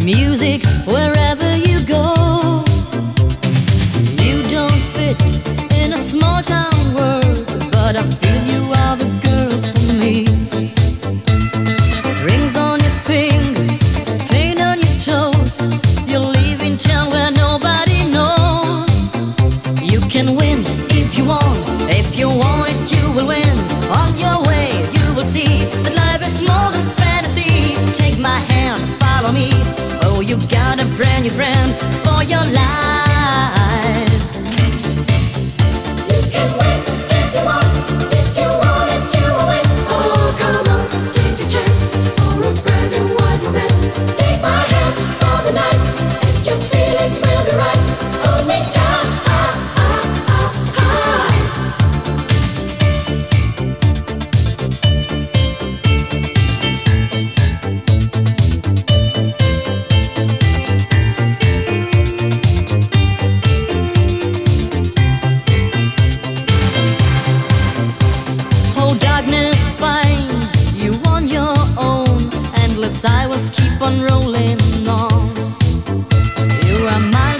music wherever you go. You don't fit in a small town world, but I feel you are the girl for me. Rings on your fingers, paint on your toes. You live in town where nobody knows. You can win if you want it you will win. On your way you will see that life is more than fantasy. Take my hand, follow me. Oh, you got a brand new friend for your life. You can win if you want it you will win. Oh, come on, take a chance for a brand new wide romance. Take my hand for the night, and your feelings will be right. Hold me tight. Darkness finds you on your own. Endless highways keep on rolling on. You are my